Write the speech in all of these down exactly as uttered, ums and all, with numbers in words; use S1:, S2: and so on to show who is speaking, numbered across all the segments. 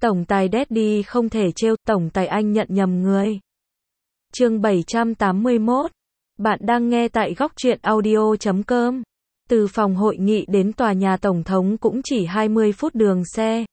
S1: Tổng tài Daddy không thể trêu, tổng tài anh nhận nhầm người. Chương bảy trăm tám mươi mốt. Bạn đang nghe tại góc truyện audio chấm com. Từ phòng hội nghị đến tòa nhà tổng thống cũng chỉ hai mươi phút đường xe.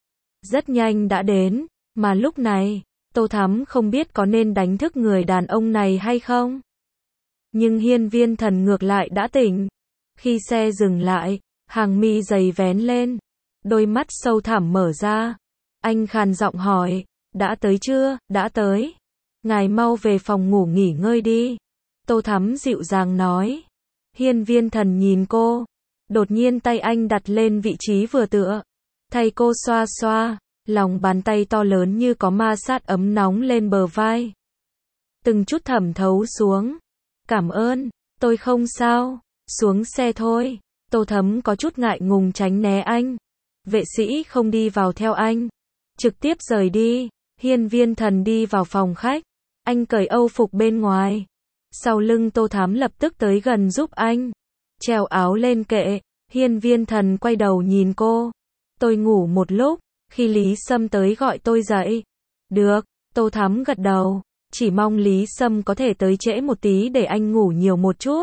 S1: Rất nhanh đã đến, mà lúc này, Tô Thắm không biết có nên đánh thức người đàn ông này hay không. Nhưng Hiên Viên Thần ngược lại đã tỉnh. Khi xe dừng lại, hàng mi dày vén lên, đôi mắt sâu thẳm mở ra. Anh khàn giọng hỏi, đã tới chưa, đã tới. Ngài mau về phòng ngủ nghỉ ngơi đi. Tô Thắm dịu dàng nói. Hiên Viên Thần nhìn cô. Đột nhiên tay anh đặt lên vị trí vừa tựa. Thay cô xoa xoa, lòng bàn tay to lớn như có ma sát ấm nóng lên bờ vai. Từng chút thẩm thấu xuống. Cảm ơn, tôi không sao, xuống xe thôi. Tô Thắm có chút ngại ngùng tránh né anh. Vệ sĩ không đi vào theo anh. Trực tiếp rời đi. Hiên Viên Thần đi vào phòng khách. Anh cởi âu phục bên ngoài. Sau lưng Tô Thắm lập tức tới gần giúp anh. Treo áo lên kệ. Hiên Viên Thần quay đầu nhìn cô. Tôi ngủ một lúc, khi Lý Sâm tới gọi tôi dậy. Được, Tô Thắm gật đầu. Chỉ mong Lý Sâm có thể tới trễ một tí để anh ngủ nhiều một chút.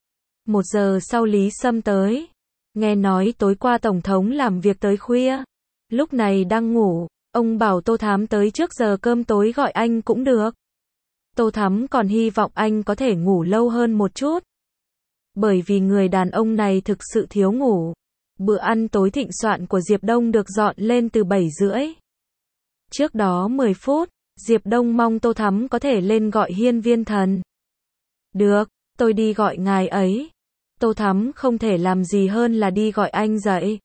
S1: Một giờ sau Lý Sâm tới. Nghe nói tối qua Tổng thống làm việc tới khuya. Lúc này đang ngủ. Ông bảo Tô Thắm tới trước giờ cơm tối gọi anh cũng được. Tô Thắm còn hy vọng anh có thể ngủ lâu hơn một chút. Bởi vì người đàn ông này thực sự thiếu ngủ. Bữa ăn tối thịnh soạn của Diệp Đông được dọn lên từ bảy rưỡi. Trước đó mười phút, Diệp Đông mong Tô Thắm có thể lên gọi Hiên Viên Thần. Được, tôi đi gọi ngài ấy. Tô Thắm không thể làm gì hơn là đi gọi anh dậy.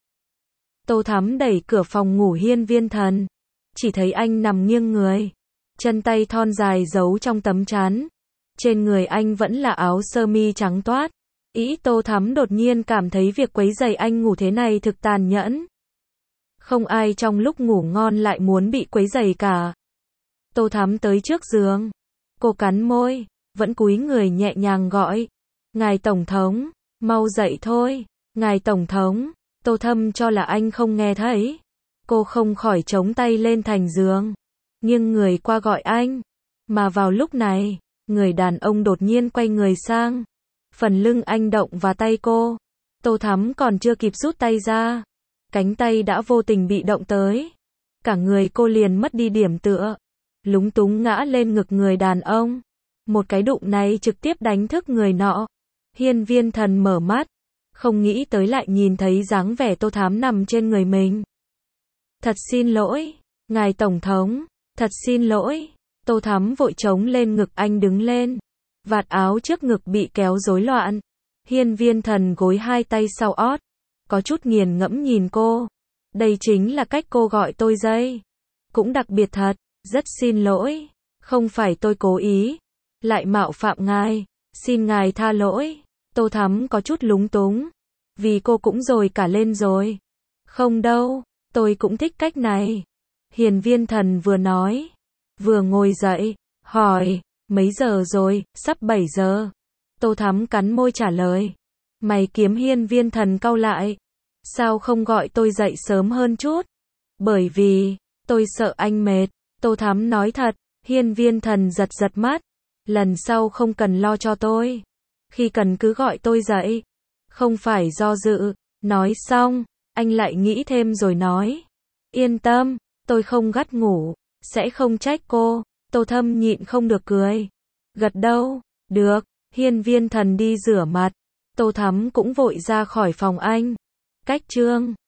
S1: Tô Thắm đẩy cửa phòng ngủ Hiên Viên Thần. Chỉ thấy anh nằm nghiêng người. Chân tay thon dài giấu trong tấm chắn. Trên người anh vẫn là áo sơ mi trắng toát. Ý Tô Thắm đột nhiên cảm thấy việc quấy rầy anh ngủ thế này thực tàn nhẫn. Không ai trong lúc ngủ ngon lại muốn bị quấy rầy cả. Tô Thắm tới trước giường. Cô cắn môi, vẫn cúi người nhẹ nhàng gọi. Ngài Tổng thống, mau dậy thôi. Ngài Tổng thống. Tô Thâm cho là anh không nghe thấy. Cô không khỏi chống tay lên thành giường. Nghiêng người qua gọi anh. Mà vào lúc này, người đàn ông đột nhiên quay người sang. Phần lưng anh động vào tay cô. Tô Thắm còn chưa kịp rút tay ra. Cánh tay đã vô tình bị động tới. Cả người cô liền mất đi điểm tựa. Lúng túng ngã lên ngực người đàn ông. Một cái đụng này trực tiếp đánh thức người nọ. Hiên Viên Thần mở mắt. Không nghĩ tới lại nhìn thấy dáng vẻ Tô Thắm nằm trên người mình. Thật xin lỗi, ngài Tổng thống. Thật xin lỗi. Tô Thắm vội trống lên ngực anh đứng lên. Vạt áo trước ngực bị kéo rối loạn. Hiên Viên Thần gối hai tay sau ót. Có chút nghiền ngẫm nhìn cô. Đây chính là cách cô gọi tôi dây. Cũng đặc biệt thật. Rất xin lỗi. Không phải tôi cố ý. Lại mạo phạm ngài. Xin ngài tha lỗi. Tô Thắm có chút lúng túng. Vì cô cũng rồi cả lên rồi. Không đâu. Tôi cũng thích cách này. Hiên Viên Thần vừa nói. Vừa ngồi dậy. Hỏi. Mấy giờ rồi? Sắp bảy giờ. Tô Thắm cắn môi trả lời. Mày kiếm Hiên Viên Thần cau lại. Sao không gọi tôi dậy sớm hơn chút? Bởi vì, tôi sợ anh mệt. Tô Thắm nói thật. Hiên Viên Thần giật giật mắt. Lần sau không cần lo cho tôi. Khi cần cứ gọi tôi dậy. Không phải do dự. Nói xong, anh lại nghĩ thêm rồi nói. Yên tâm, tôi không gắt ngủ. Sẽ không trách cô. Tô Thâm nhịn không được cười. Gật đâu, được. Hiên Viên Thần đi rửa mặt. Tô Thắm cũng vội ra khỏi phòng anh. Cách chương